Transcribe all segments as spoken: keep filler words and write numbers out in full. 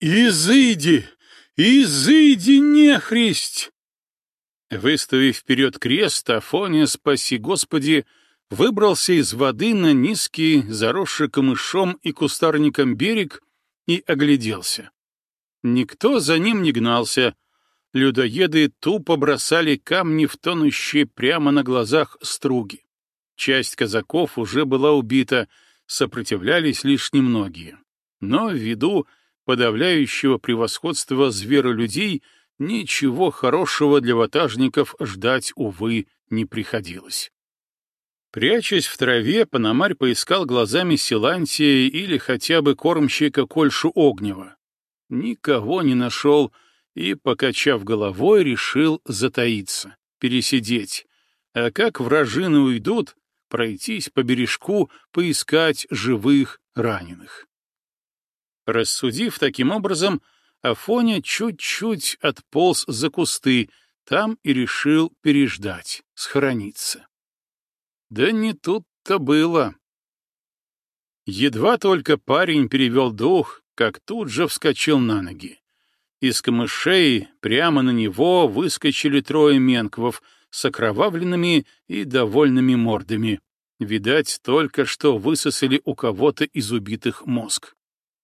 «Изыди! Изыди, нехристь!» Выставив вперед крест, Афоня, спаси Господи, выбрался из воды на низкий, заросший камышом и кустарником берег и огляделся. Никто за ним не гнался. Людоеды тупо бросали камни в тонущие прямо на глазах струги. Часть казаков уже была убита, сопротивлялись лишь немногие. Но ввиду подавляющего превосходства зверолюдей ничего хорошего для ватажников ждать, увы, не приходилось. Прячась в траве, Пономарь поискал глазами Силантия или хотя бы кормщика Кольшу Огнева. Никого не нашел и, покачав головой, решил затаиться, пересидеть, а как вражины уйдут, пройтись по бережку, поискать живых раненых. Рассудив таким образом, Афоня чуть-чуть отполз за кусты, там и решил переждать, схорониться. Да не тут-то было. Едва только парень перевел дух, как тут же вскочил на ноги. Из камышей прямо на него выскочили трое менквов с окровавленными и довольными мордами. Видать, только что высосали у кого-то из убитых мозг.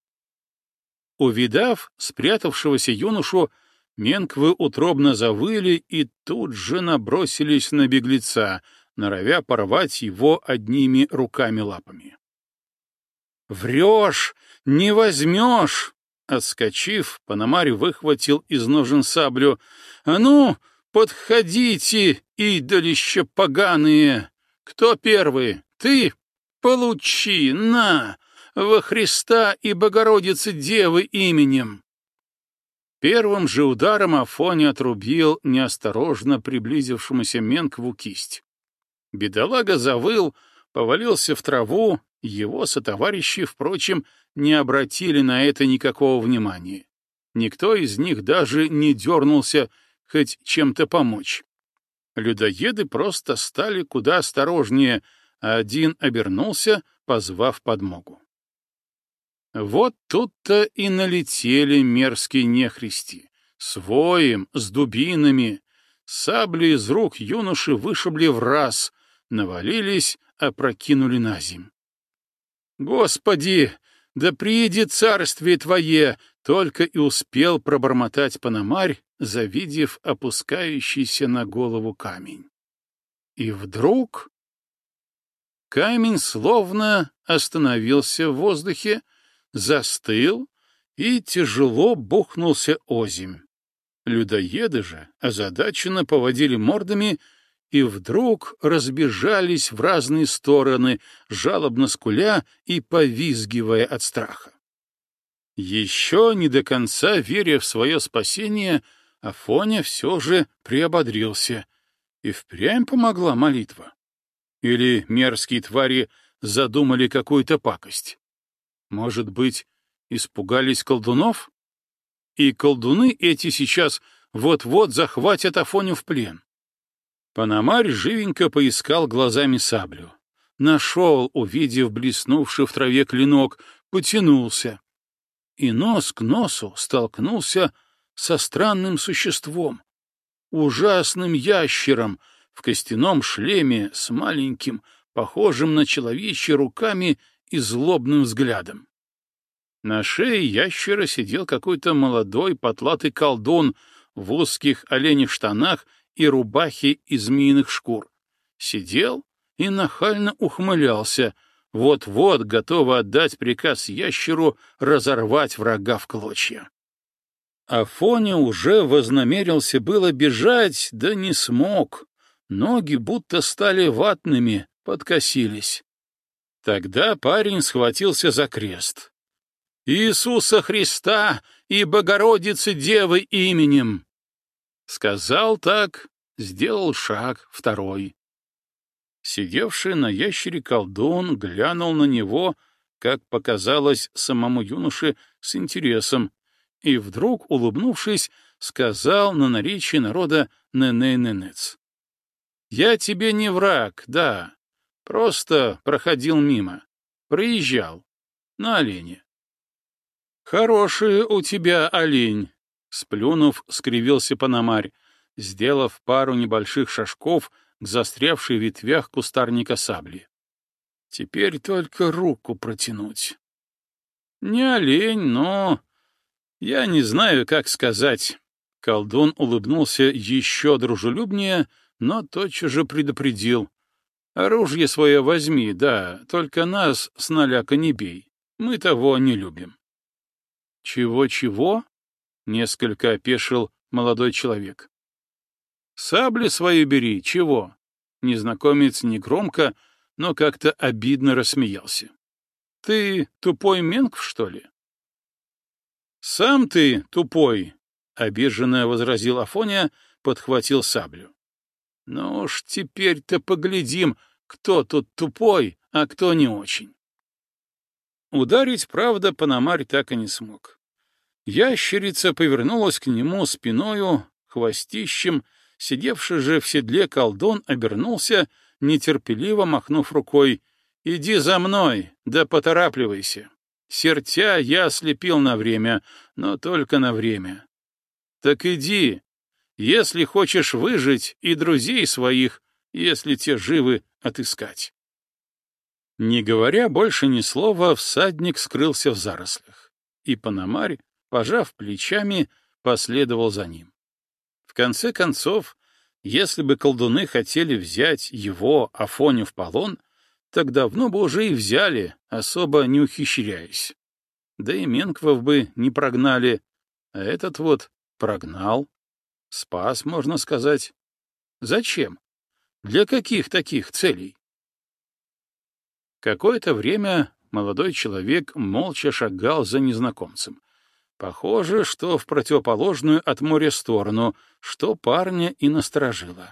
Увидав спрятавшегося юношу, менквы утробно завыли и тут же набросились на беглеца, норовя порвать его одними руками-лапами. «Врешь! Не возьмешь!» Отскочив, Пономарь выхватил из ножен саблю. «А ну, подходите, идолища поганые! Кто первый? Ты? Получи, на! Во Христа и Богородицы Девы именем!» Первым же ударом Афоня отрубил неосторожно приблизившемуся менкву кисть. Бедолага завыл, повалился в траву, его сотоварищи, впрочем, не обратили на это никакого внимания. Никто из них даже не дернулся хоть чем-то помочь. Людоеды просто стали куда осторожнее, а один обернулся, позвав подмогу. Вот тут-то и налетели мерзкие нехристи, с воем, с дубинами. Сабли из рук юноши вышибли враз, навалились, опрокинули на земь. «Господи, да прииди царствие Твое!» только и успел пробормотать Пономарь, завидев опускающийся на голову камень. И вдруг камень словно остановился в воздухе, застыл и тяжело бухнулся озимь. Людоеды же озадаченно поводили мордами и вдруг разбежались в разные стороны, жалобно скуля и повизгивая от страха. Еще не до конца веря в свое спасение, Афоня все же приободрился, и впрямь помогла молитва. Или мерзкие твари задумали какую-то пакость? Может быть, испугались колдунов? И колдуны эти сейчас вот-вот захватят Афоню в плен. Пономарь живенько поискал глазами саблю. Нашел, увидев блеснувший в траве клинок, потянулся. И нос к носу столкнулся со странным существом, ужасным ящером в костяном шлеме с маленьким, похожим на человечьи руками и злобным взглядом. На шее ящера сидел какой-то молодой потлатый колдун в узких оленьих штанах и рубахе из змеиных шкур. Сидел и нахально ухмылялся, вот-вот готовый отдать приказ ящеру разорвать врага в клочья. Афоня уже вознамерился было бежать, да не смог. Ноги будто стали ватными, подкосились. Тогда парень схватился за крест. «Иисуса Христа и Богородицы Девы именем!» Сказал так, сделал шаг второй. Сидевший на ящере колдун глянул на него, как показалось самому юноше, с интересом, и вдруг, улыбнувшись, сказал на наречии народа «неней-ненец». «Я тебе не враг, да, просто проходил мимо, проезжал, на олене». Хороший у тебя олень, сплюнув, скривился Пономарь, сделав пару небольших шажков к застрявшей в ветвях кустарника сабли. Теперь только руку протянуть. Не олень, но... Я не знаю, как сказать. Колдун улыбнулся еще дружелюбнее, но тотчас же предупредил. Оружие свое возьми, да, только нас с наляка не бей. Мы того не любим. Чего-чего? Несколько опешил молодой человек. Сабли свои бери, чего? Незнакомец негромко, но как-то обидно рассмеялся. Ты тупой менкв, что ли? Сам ты тупой, обиженно возразил Афоня, подхватил саблю. Ну уж теперь-то поглядим, кто тут тупой, а кто не очень. Ударить, правда, Пономарь так и не смог. Ящерица повернулась к нему спиною, хвостищем, сидевший же в седле колдун обернулся, нетерпеливо махнув рукой. «Иди за мной, да поторапливайся. Сертя я ослепил на время, но только на время. Так иди, если хочешь выжить, и друзей своих, если те живы, отыскать». Не говоря больше ни слова, всадник скрылся в зарослях, и Пономарь, пожав плечами, последовал за ним. В конце концов, если бы колдуны хотели взять его, Афоню, в полон, так давно бы уже и взяли, особо не ухищряясь. Да и менквов бы не прогнали, а этот вот прогнал. Спас, можно сказать. Зачем? Для каких таких целей? Какое-то время молодой человек молча шагал за незнакомцем. Похоже, что в противоположную от моря сторону, что парня и насторожило.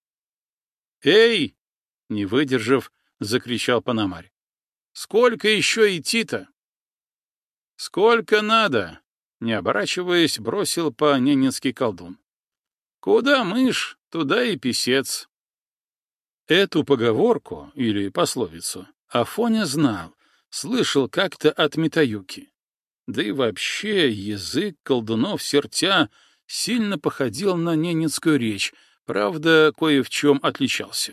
«Эй!» — не выдержав, закричал Пономарь. «Сколько еще идти-то?» «Сколько надо!» — не оборачиваясь, бросил по-ненецки колдун. «Куда мышь, туда и писец». Эту поговорку, или пословицу, Афоня знал, слышал как-то от Митаюки. Да и вообще язык колдунов Сертя сильно походил на ненецкую речь, правда, кое в чем отличался.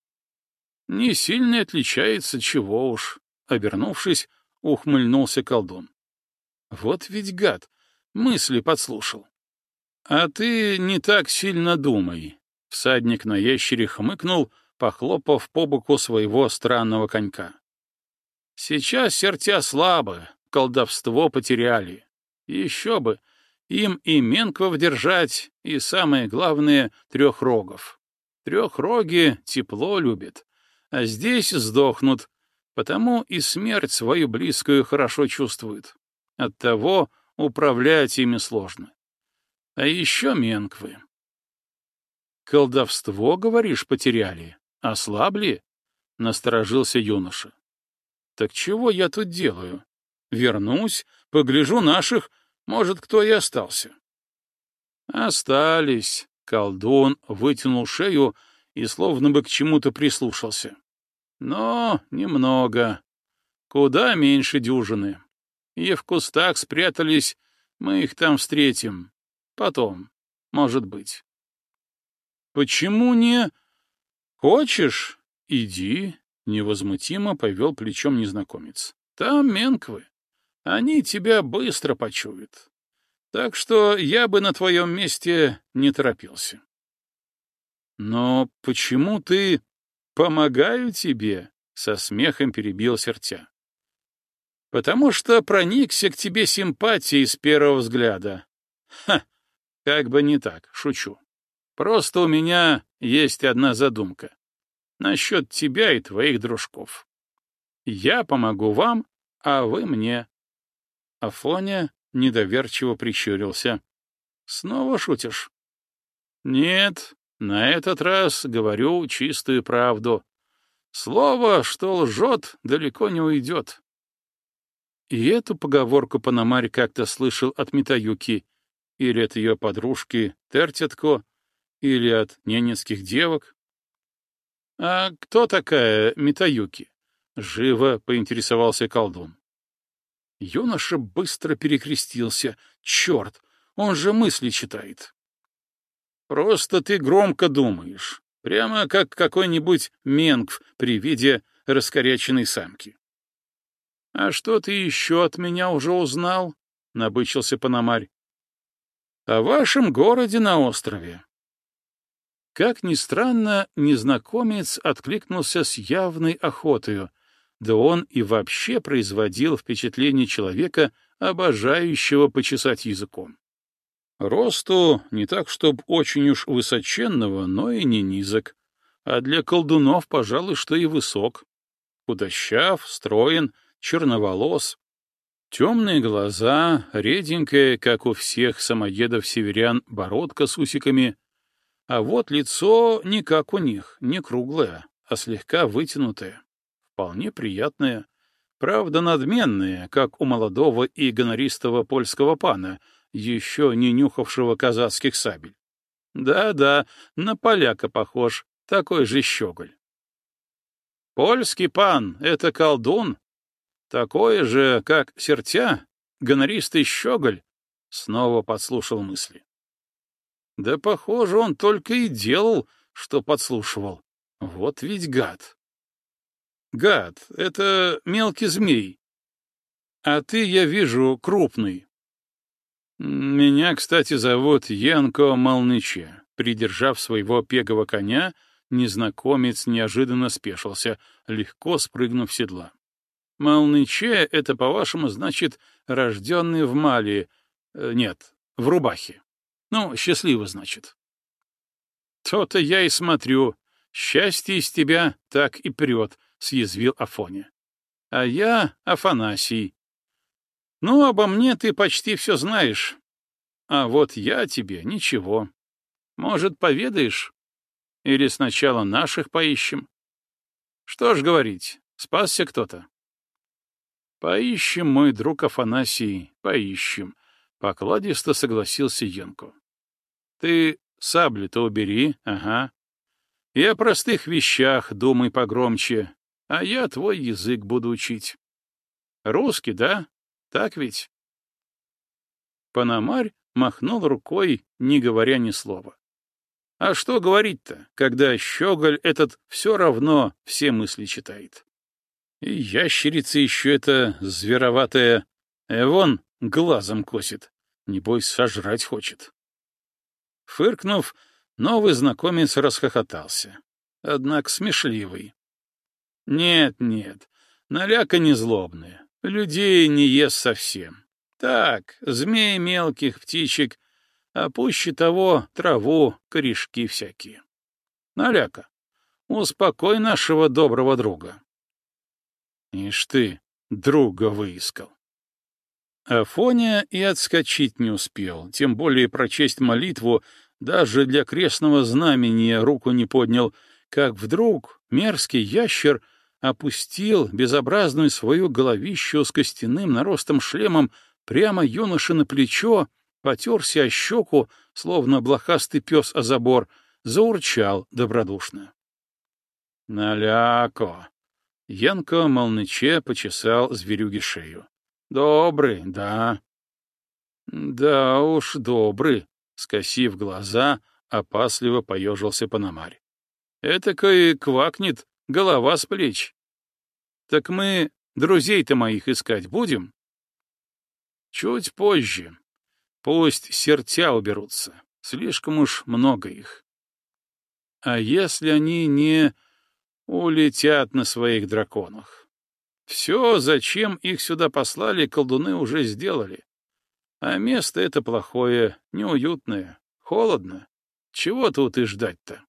Не сильно отличается, чего уж. Обернувшись, ухмыльнулся колдун. Вот ведь гад, мысли подслушал. А ты не так сильно думай. Всадник на ящере хмыкнул, похлопав по боку своего странного конька. Сейчас Сертя слабы, колдовство потеряли. Еще бы, им и менквов держать, и, самое главное, трехрогов. Трехроги тепло любят, а здесь сдохнут, потому и смерть свою близкую хорошо чувствуют. Оттого управлять ими сложно. А еще менквы. «Колдовство, говоришь, потеряли? Ослабли?» — насторожился юноша. «Так чего я тут делаю? Вернусь, погляжу наших, может, кто и остался». «Остались», — колдун вытянул шею и словно бы к чему-то прислушался. «Но немного. Куда меньше дюжины. И в кустах спрятались, мы их там встретим. Потом, может быть». «Почему не...» «Хочешь? Иди», — невозмутимо повел плечом незнакомец. «Там менквы. Они тебя быстро почуют. Так что я бы на твоем месте не торопился». «Но почему ты...» «Помогаю тебе», — со смехом перебил Сертя. «Потому что проникся к тебе симпатией с первого взгляда». «Ха! Как бы не так, шучу. Просто у меня есть одна задумка. Насчет тебя и твоих дружков. Я помогу вам, а вы мне». Афоня недоверчиво прищурился. «Снова шутишь?» «Нет, на этот раз говорю чистую правду. Слово, что лжет, далеко не уйдет». И эту поговорку Пономарь как-то слышал от Митаюки, или от ее подружки Тертятко, или от ненецких девок. «А кто такая Митаюки?» — живо поинтересовался колдун. Юноша быстро перекрестился. Черт, он же мысли читает. Просто ты громко думаешь, прямо как какой-нибудь менгв при виде раскоряченной самки. — А что ты еще от меня уже узнал? — набычился Пономарь. — О вашем городе на острове. Как ни странно, незнакомец откликнулся с явной охотою, да он и вообще производил впечатление человека, обожающего почесать языком. Росту не так, чтоб очень уж высоченного, но и не низок, а для колдунов, пожалуй, что и высок. Худощав, строен, черноволос, темные глаза, реденькая, как у всех самоедов-северян, бородка с усиками, а вот лицо не как у них, не круглое, а слегка вытянутое, вполне приятное, правда надменное, как у молодого и гонористого польского пана, еще не нюхавшего казацких сабель. Да-да, на поляка похож, такой же щеголь. Польский пан — это колдун, такой же, как Сертя, гонористый щеголь, снова подслушал мысли. Да, похоже, он только и делал, что подслушивал. Вот ведь гад. Гад — это мелкий змей. А ты, я вижу, крупный. Меня, кстати, зовут Янко Молныче. Придержав своего пегого коня, незнакомец неожиданно спешился, легко спрыгнув с седла. Молныче — это, по-вашему, значит, рожденный в Мали... Нет, в рубахе. Ну, счастливо, значит. То-то я и смотрю. Счастье из тебя так и прет, — съязвил Афоня. А я Афанасий. Ну, обо мне ты почти все знаешь. А вот я тебе ничего. Может, поведаешь? Или сначала наших поищем? Что ж говорить, спасся кто-то? Поищем, мой друг Афанасий, поищем. Покладисто согласился Янко. Ты сабли-то убери, ага. И о простых вещах думай погромче, а я твой язык буду учить. Русский, да? Так ведь? Пономарь махнул рукой, не говоря ни слова. А что говорить-то, когда щеголь этот все равно все мысли читает? И ящерица еще эта звероватая, э, вон глазом косит, небось сожрать хочет. Фыркнув, новый знакомец расхохотался, однако смешливый. Нет, нет, наляка не злобная, людей не ест совсем. Так, змей мелких, птичек, а пуще того траву, корешки всякие. Наляка, успокой нашего доброго друга. Ишь ты, друга выискал. Афоня и отскочить не успел, тем более прочесть молитву, даже для крестного знамения руку не поднял, как вдруг мерзкий ящер опустил безобразную свою головищу с костяным наростом шлемом прямо юноше на плечо, потерся о щеку, словно блохастый пес о забор, заурчал добродушно. «Наляко!» Янко Молныче почесал зверюге шею. «Добрый, да». «Да уж, добрый», — скосив глаза, опасливо поежился Пономарь. «Этакой квакнет, голова с плеч. Так мы друзей-то моих искать будем?» «Чуть позже. Пусть Сертя уберутся. Слишком уж много их. А если они не улетят на своих драконах? Все, зачем их сюда послали, колдуны уже сделали. А место это плохое, неуютное, холодно. Чего тут и ждать-то?»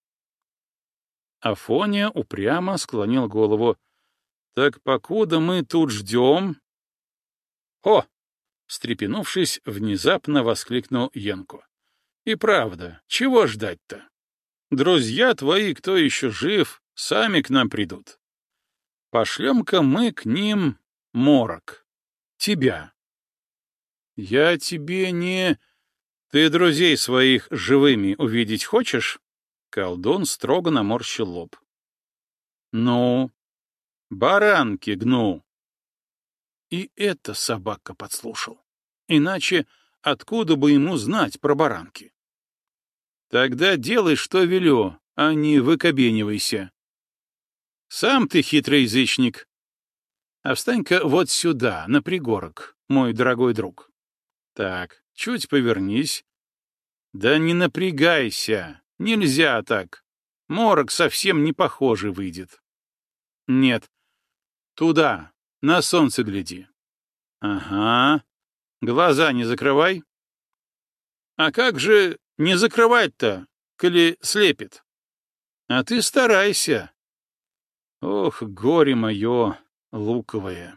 Афоня упрямо склонил голову. «Так покуда мы тут ждем...» «О!» — встрепенувшись, внезапно воскликнул Янко. «И правда, чего ждать-то? Друзья твои, кто еще жив, сами к нам придут. Пошлем-ка мы к ним морок. Тебя. Я тебе не... Ты друзей своих живыми увидеть хочешь?» Колдун строго наморщил лоб. «Ну, баранки гну». И это собака подслушал. Иначе откуда бы ему знать про баранки? Тогда делай, что велю, а не выкобенивайся. Сам ты хитрый язычник. А встань-ка вот сюда, на пригорок, мой дорогой друг. Так, чуть повернись. Да не напрягайся, нельзя так. Морок совсем не похожий выйдет. Нет, туда, на солнце гляди. Ага, глаза не закрывай. А как же не закрывать-то, коли слепит? А ты старайся. Ох, горе мое луковое.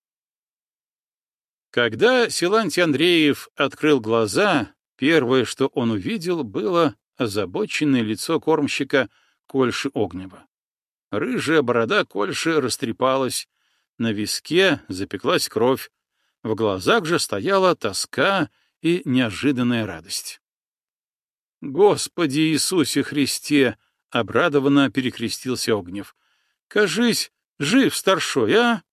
Когда Силантий Андреев открыл глаза, первое, что он увидел, было озабоченное лицо кормщика Кольши Огнева. Рыжая борода Кольши растрепалась, на виске запеклась кровь, в глазах же стояла тоска и неожиданная радость. «Господи Иисусе Христе!» — обрадованно перекрестился Огнев. «Кажись, жив старшой, а?»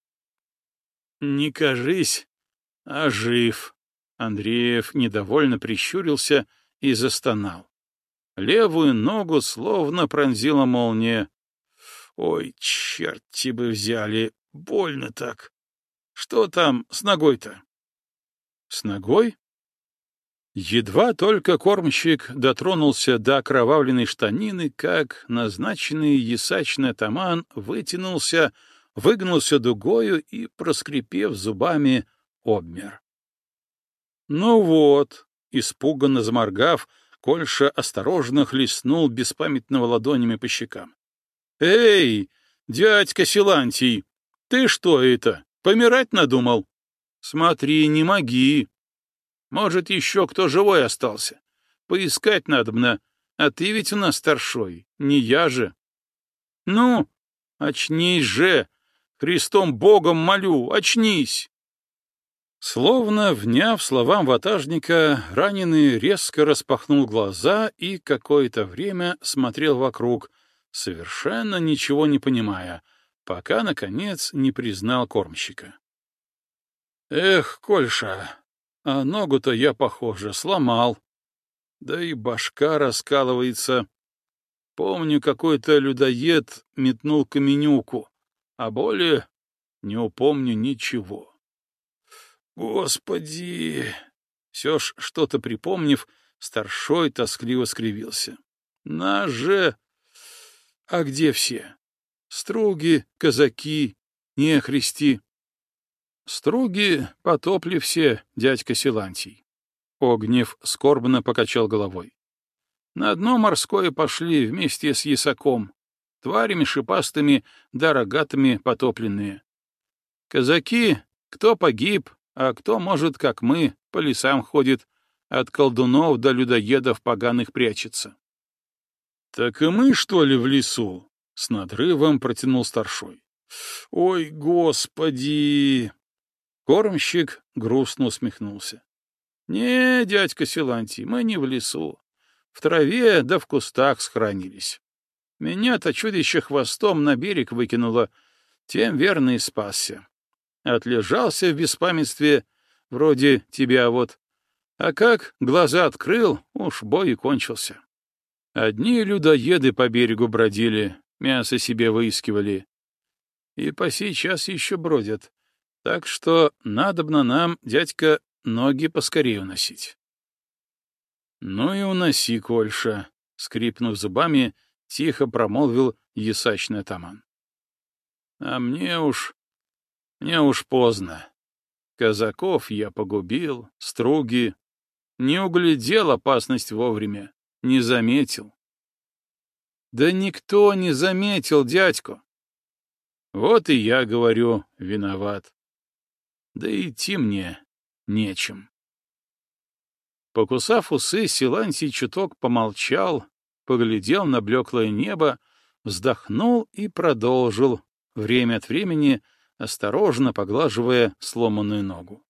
«Не кажись, а жив!» Андреев недовольно прищурился и застонал. Левую ногу словно пронзила молния. «Ой, черти бы взяли! Больно так! Что там с ногой-то?» «С ногой?» Едва только кормщик дотронулся до окровавленной штанины, как назначенный ясачный атаман вытянулся, выгнулся дугою и, проскрипев зубами, обмер. «Ну вот», — испуганно заморгав, Кольша осторожно хлестнул беспамятного ладонями по щекам. «Эй, дядька Силантий, ты что это, помирать надумал? Смотри, не моги. Может, еще кто живой остался. Поискать надобно, а ты ведь у нас старшой, не я же. Ну, очнись же, Христом Богом молю, очнись!» Словно вняв словам ватажника, раненый резко распахнул глаза и какое-то время смотрел вокруг, совершенно ничего не понимая, пока, наконец, не признал кормщика. «Эх, Кольша, а ногу-то я, похоже, сломал. Да и башка раскалывается. Помню, какой-то людоед метнул каменюку, а более не упомню ничего. Господи!» Все ж что-то припомнив, старшой тоскливо скривился. «На же! А где все? Струги, казаки, нехристи?» «Струги потопли все, дядька Силантий». Огнев скорбно покачал головой. «На дно морское пошли вместе с ясаком, тварями шипастыми да рогатыми потопленные. Казаки, кто погиб, а кто, может, как мы, по лесам ходит, от колдунов до людоедов поганых прячется». «Так и мы, что ли, в лесу?» — с надрывом протянул старшой. «Ой, господи!» Кормщик грустно усмехнулся. «Не, дядька Силантий, мы не в лесу. В траве да в кустах схоронились. Меня-то чудище хвостом на берег выкинуло, тем верно и спасся. Отлежался в беспамятстве, вроде тебя вот. А как глаза открыл, уж бой и кончился. Одни людоеды по берегу бродили, мясо себе выискивали. И по сей час еще бродят. Так что надобно нам, дядька, ноги поскорее уносить». «Ну и уноси, Кольша», — скрипнув зубами, тихо промолвил ясачный атаман. «А мне уж, мне уж поздно. Казаков я погубил, струги. Не углядел опасность вовремя, не заметил». «Да никто не заметил, дядько». «Вот и я говорю, виноват. Да идти мне нечем». Покусав усы, Силантий чуток помолчал, поглядел на блеклое небо, вздохнул и продолжил, время от времени осторожно поглаживая сломанную ногу.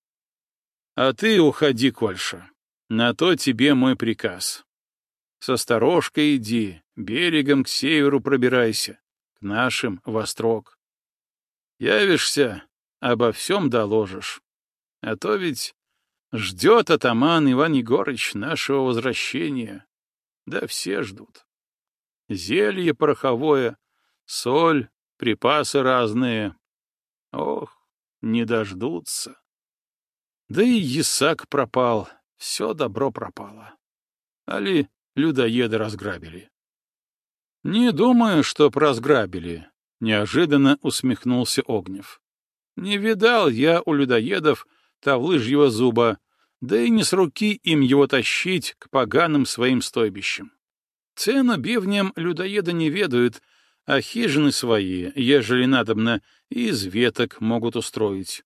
«А ты уходи, Кольша, на то тебе мой приказ. С осторожкой иди, берегом к северу пробирайся, к нашим во строк. Явишься, обо всем доложишь. А то ведь ждет атаман Иван Егорыч нашего возвращения. Да все ждут. Зелье пороховое, соль, припасы разные. Ох, не дождутся. Да и ясак пропал, все добро пропало. Али людоеды разграбили? Не думаю, чтоб разграбили, — неожиданно усмехнулся Огнев. Не видал я у людоедов тавлыжьего зуба, да и не с руки им его тащить к поганым своим стойбищам. Цену бивням людоеда не ведают, а хижины свои, ежели надобно, из веток могут устроить.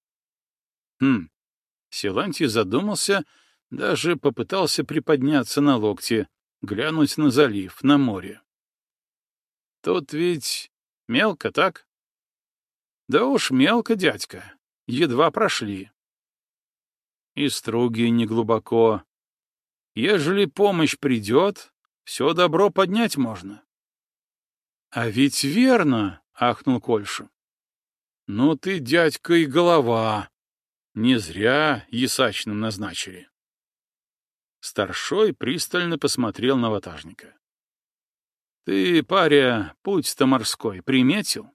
Хм. Силантий задумался, даже попытался приподняться на локте, глянуть на залив, на море. Тут ведь мелко, так? Да уж мелко, дядька, едва прошли. И струги неглубоко. Ежели помощь придет, все добро поднять можно. — А ведь верно, — ахнул Кольша. — Ну ты, дядька, и голова. Не зря ясачным назначили. Старшой пристально посмотрел на ватажника. — Ты, паря, путь-то морской приметил?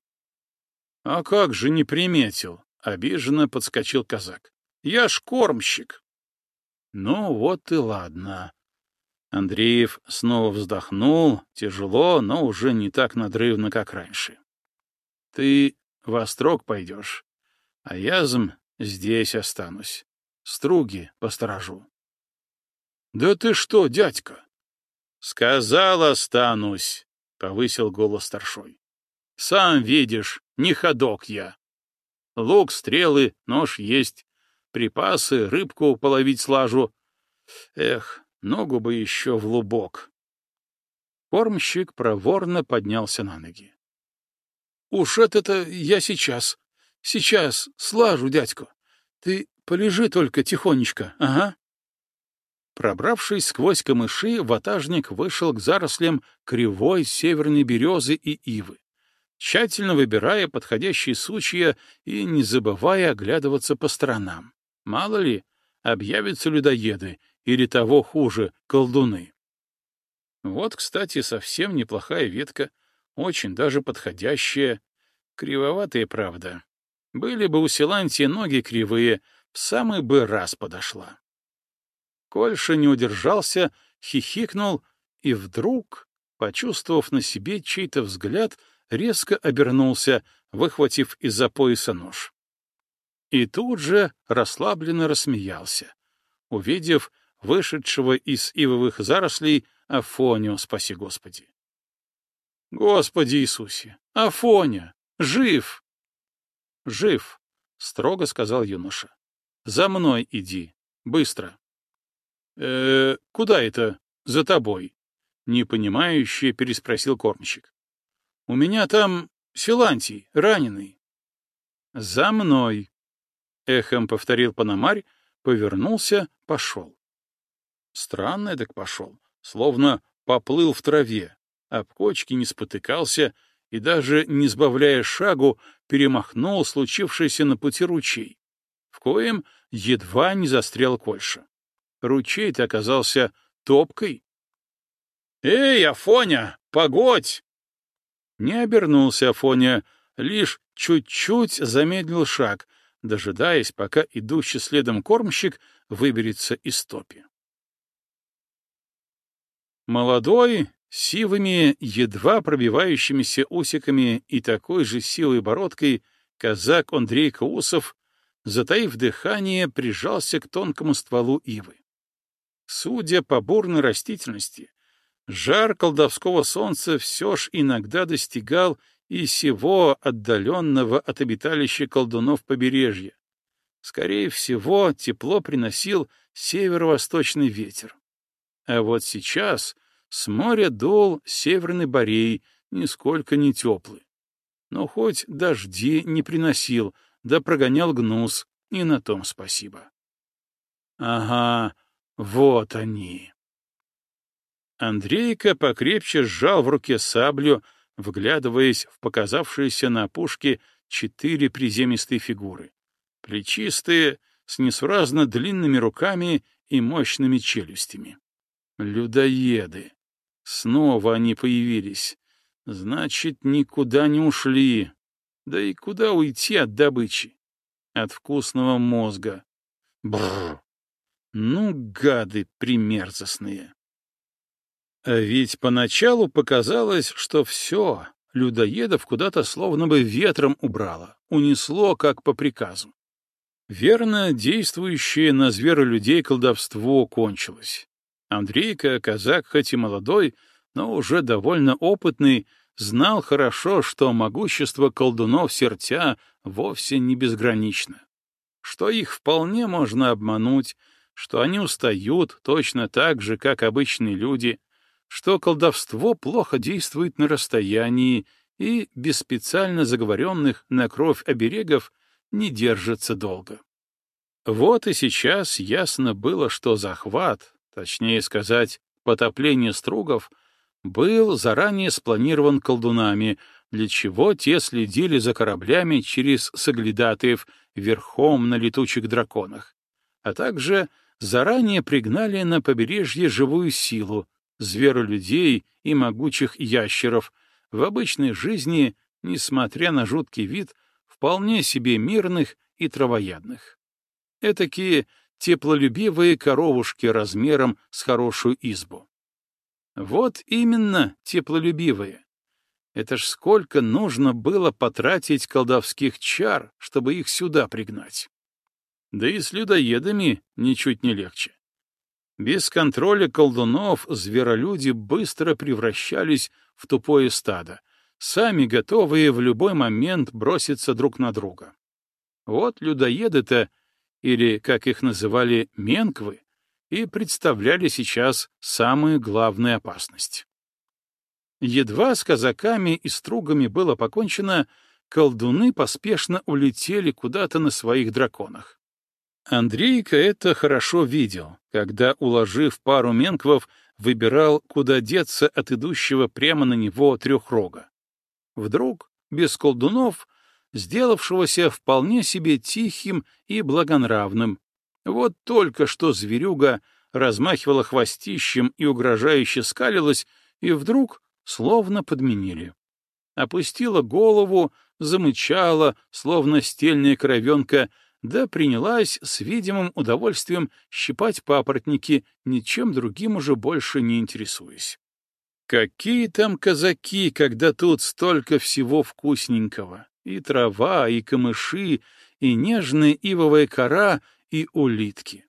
— А как же не приметил? — обиженно подскочил казак. — Я ж кормщик. — Ну вот и ладно. Андреев снова вздохнул, тяжело, но уже не так надрывно, как раньше. — Ты во строк пойдешь, а язм здесь останусь. Струги посторожу. — Да ты что, дядька? — Сказал, останусь, — повысил голос старшой. — Сам видишь, не ходок я. Лук, стрелы, нож есть, припасы, рыбку половить слажу. Эх, ногу бы еще в лубок. Кормщик проворно поднялся на ноги. — Уж это-то я сейчас, сейчас слажу, дядько. Ты полежи только тихонечко, ага. Пробравшись сквозь камыши, ватажник вышел к зарослям кривой северной березы и ивы, тщательно выбирая подходящие сучья и не забывая оглядываться по сторонам. Мало ли, объявятся людоеды или того хуже, колдуны. Вот, кстати, совсем неплохая ветка, очень даже подходящая, кривоватая, правда. Были бы у Силантия ноги кривые, в самый бы раз подошла. Кольша не удержался, хихикнул и вдруг, почувствовав на себе чей-то взгляд, резко обернулся, выхватив из-за пояса нож. И тут же расслабленно рассмеялся, увидев вышедшего из ивовых зарослей Афоню, спаси Господи. — Господи Иисусе! Афоня! Жив! — Жив! — строго сказал юноша. — За мной иди, быстро. «Э, — Куда это? За тобой? — непонимающе переспросил кормщик. — У меня там Силантий, раненый. — За мной! — эхом повторил Пономарь, повернулся, пошел. Странно так пошел, словно поплыл в траве, об кочки не спотыкался и даже, не сбавляя шагу, перемахнул случившийся на пути ручей, в коем едва не застрял Кольша. Ручей-то оказался топкой. — Эй, Афоня, погодь! Не обернулся Афоня, лишь чуть-чуть замедлил шаг, дожидаясь, пока идущий следом кормщик выберется из топи. Молодой, сивыми, едва пробивающимися усиками и такой же силой бородкой, казак Андрей Каусов, затаив дыхание, прижался к тонкому стволу ивы. Судя по бурной растительности, жар колдовского солнца все ж иногда достигал и сего отдаленного от обиталища колдунов побережья. Скорее всего, тепло приносил северо-восточный ветер. А вот сейчас с моря дул северный борей, нисколько не теплый. Но хоть дожди не приносил, да прогонял гнус, и на том спасибо. Ага, вот они. Андрейка покрепче сжал в руке саблю, вглядываясь в показавшуюся на опушке четыре приземистые фигуры, плечистые, с несуразно длинными руками и мощными челюстями. Людоеды. Снова они появились. Значит, никуда не ушли. Да и куда уйти от добычи? От вкусного мозга. Бррр. Ну, гады примерзостные. А ведь поначалу показалось, что все, людоедов куда-то словно бы ветром убрало, унесло, как по приказу. Верно, действующее на зверолюдей колдовство кончилось. Андрейка, казак хоть и молодой, но уже довольно опытный, знал хорошо, что могущество колдунов Сертя вовсе не безгранично, что их вполне можно обмануть, что они устают точно так же, как обычные люди, что колдовство плохо действует на расстоянии и без специально заговоренных на кровь оберегов не держится долго. Вот и сейчас ясно было, что захват, точнее сказать, потопление стругов, был заранее спланирован колдунами, для чего те следили за кораблями через соглядатаев верхом на летучих драконах, а также заранее пригнали на побережье живую силу, зверолюдей и могучих ящеров, в обычной жизни, несмотря на жуткий вид, вполне себе мирных и травоядных. Этакие теплолюбивые коровушки размером с хорошую избу. Вот именно теплолюбивые. Это ж сколько нужно было потратить колдовских чар, чтобы их сюда пригнать. Да и с людоедами ничуть не легче. Без контроля колдунов зверолюди быстро превращались в тупое стадо, сами готовые в любой момент броситься друг на друга. Вот людоеды-то, или, как их называли, менквы, и представляли сейчас самую главную опасность. Едва с казаками и стругами было покончено, колдуны поспешно улетели куда-то на своих драконах. Андрейка это хорошо видел, когда, уложив пару менквов, выбирал, куда деться от идущего прямо на него трехрога. Вдруг, без колдунов, сделавшегося вполне себе тихим и благонравным, вот только что зверюга размахивала хвостищем и угрожающе скалилась, и вдруг словно подменили. Опустила голову, замычала, словно стельная коровенка, да принялась с видимым удовольствием щипать папоротники, ничем другим уже больше не интересуясь. Какие там казаки, когда тут столько всего вкусненького? И трава, и камыши, и нежная ивовая кора, и улитки.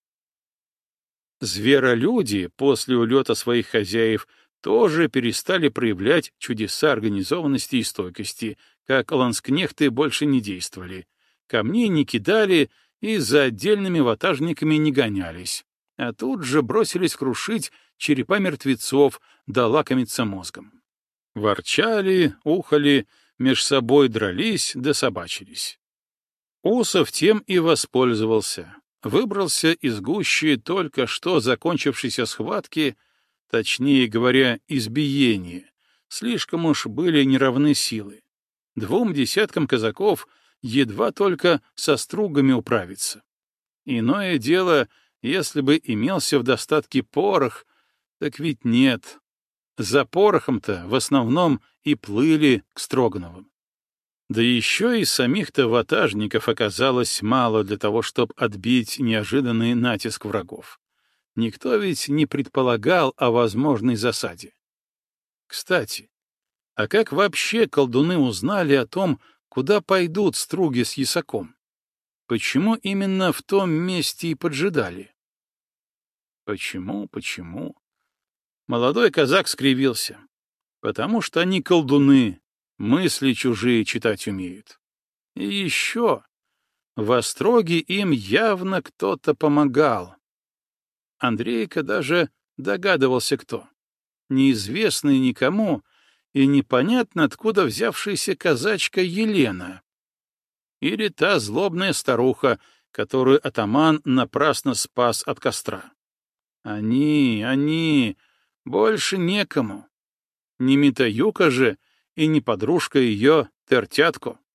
Зверолюди после улета своих хозяев тоже перестали проявлять чудеса организованности и стойкости, как ланскнехты больше не действовали. Камней не кидали и за отдельными ватажниками не гонялись, а тут же бросились крушить черепа мертвецов да лакомиться мозгом. Ворчали, ухали, меж собой дрались да собачились. Усов тем и воспользовался, выбрался из гущи только что закончившейся схватки, точнее говоря, избиения. Слишком уж были неравны силы. Двум десяткам казаков едва только со стругами управиться. Иное дело, если бы имелся в достатке порох, так ведь нет. За порохом-то в основном и плыли к Строгановым. Да еще и самих-то ватажников оказалось мало для того, чтобы отбить неожиданный натиск врагов. Никто ведь не предполагал о возможной засаде. Кстати, а как вообще колдуны узнали о том, куда пойдут струги с ясаком? Почему именно в том месте и поджидали? Почему, почему? Молодой казак скривился. Потому что они колдуны, мысли чужие читать умеют. И еще, в остроге им явно кто-то помогал. Андрейка даже догадывался, кто. Неизвестный никому и непонятно откуда взявшаяся казачка Елена. Или та злобная старуха, которую атаман напрасно спас от костра. Они, они, больше некому. Не Митаюка же и не подружка ее Тертятко.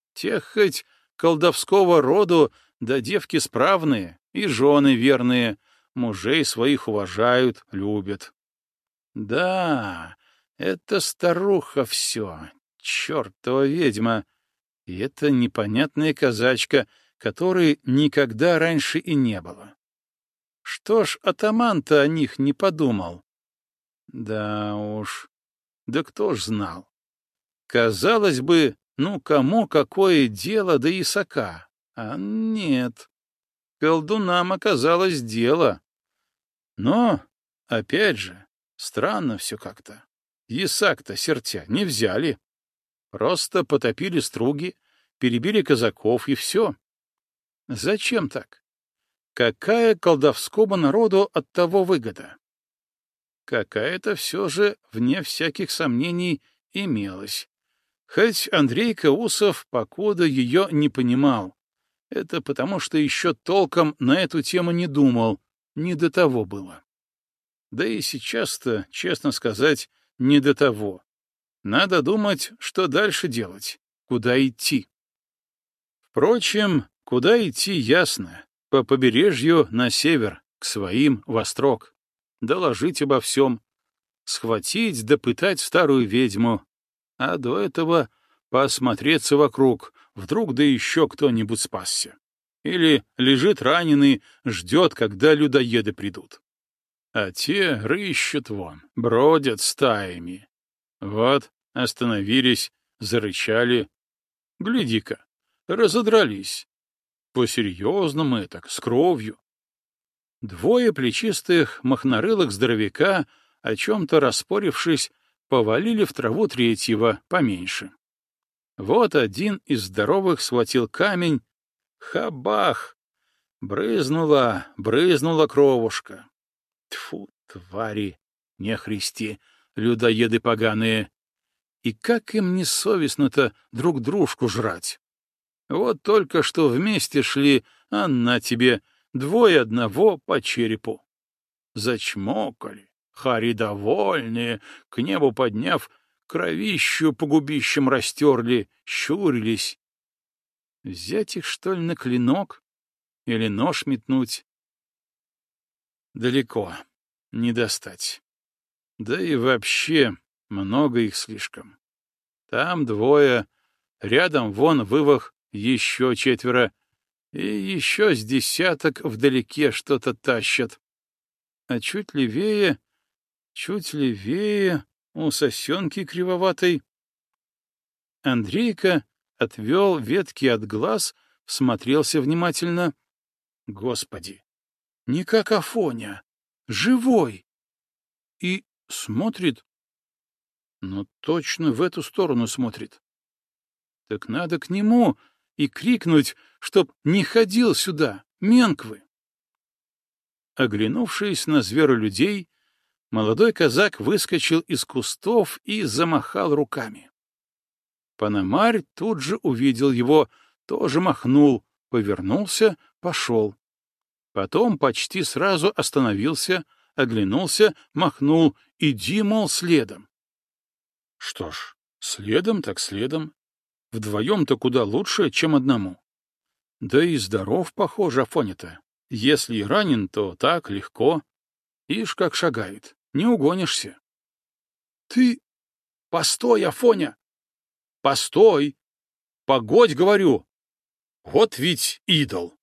Тех хоть колдовского роду, да девки справные и жены верные, мужей своих уважают, любят. Да, это старуха все, чертова ведьма, и это непонятная казачка, которой никогда раньше и не было. Что ж атаман-то о них не подумал? Да уж, да кто ж знал? Казалось бы, ну кому какое дело до Исака? А нет, колдунам оказалось дело. Но, опять же, странно все как-то. Исаак-то сертя не взяли. Просто потопили струги, перебили казаков и все. Зачем так? Какая колдовскому народу от того выгода? Какая-то все же, вне всяких сомнений, имелась. Хоть Андрей Каусов покуда ее не понимал. Это потому, что еще толком на эту тему не думал, не до того было. Да и сейчас-то, честно сказать, не до того. Надо думать, что дальше делать, куда идти. Впрочем, куда идти ясно. По побережью на север, к своим во строк. Доложить обо всем. Схватить, допытать старую ведьму. А до этого посмотреться вокруг, вдруг да еще кто-нибудь спасся. Или лежит раненый, ждет, когда людоеды придут. А те рыщут вон, бродят стаями. Вот, остановились, зарычали. Гляди-ка, разодрались. По-серьезному это, с кровью. Двое плечистых махнорылых здоровяка, о чем-то распорившись, повалили в траву третьего, поменьше. Вот один из здоровых схватил камень. Хабах! Брызнула, брызнула кровушка. Тьфу, твари, нехристи, людоеды поганые. И как им не совестно-то друг дружку жрать? Вот только что вместе шли, а на тебе, двое одного по черепу. Зачмокали, хари довольные, к небу подняв, кровищу по губищам растерли, щурились. Взять их, что ли, на клинок? Или нож метнуть? Далеко, не достать. Да и вообще много их слишком. Там двое, рядом вон вывах еще четверо, и еще с десяток вдалеке что-то тащат. А чуть левее, чуть левее, у сосенки кривоватой. Андрейка отвел ветки от глаз, всмотрелся внимательно. Господи, не как Афоня, живой! И смотрит, но точно в эту сторону смотрит. Так надо к нему и крикнуть, чтоб не ходил сюда, менквы. Оглянувшись на зверолюдей, молодой казак выскочил из кустов и замахал руками. Пономарь тут же увидел его, тоже махнул, повернулся, пошел. Потом почти сразу остановился, оглянулся, махнул, иди, мол, следом. Что ж, следом так следом. Вдвоем-то куда лучше, чем одному. Да и здоров, похоже, Афоня-то. Если и ранен, то так, легко. Ишь, как шагает, не угонишься. Ты... Постой, Афоня! Постой! Погодь, говорю! Вот ведь идол!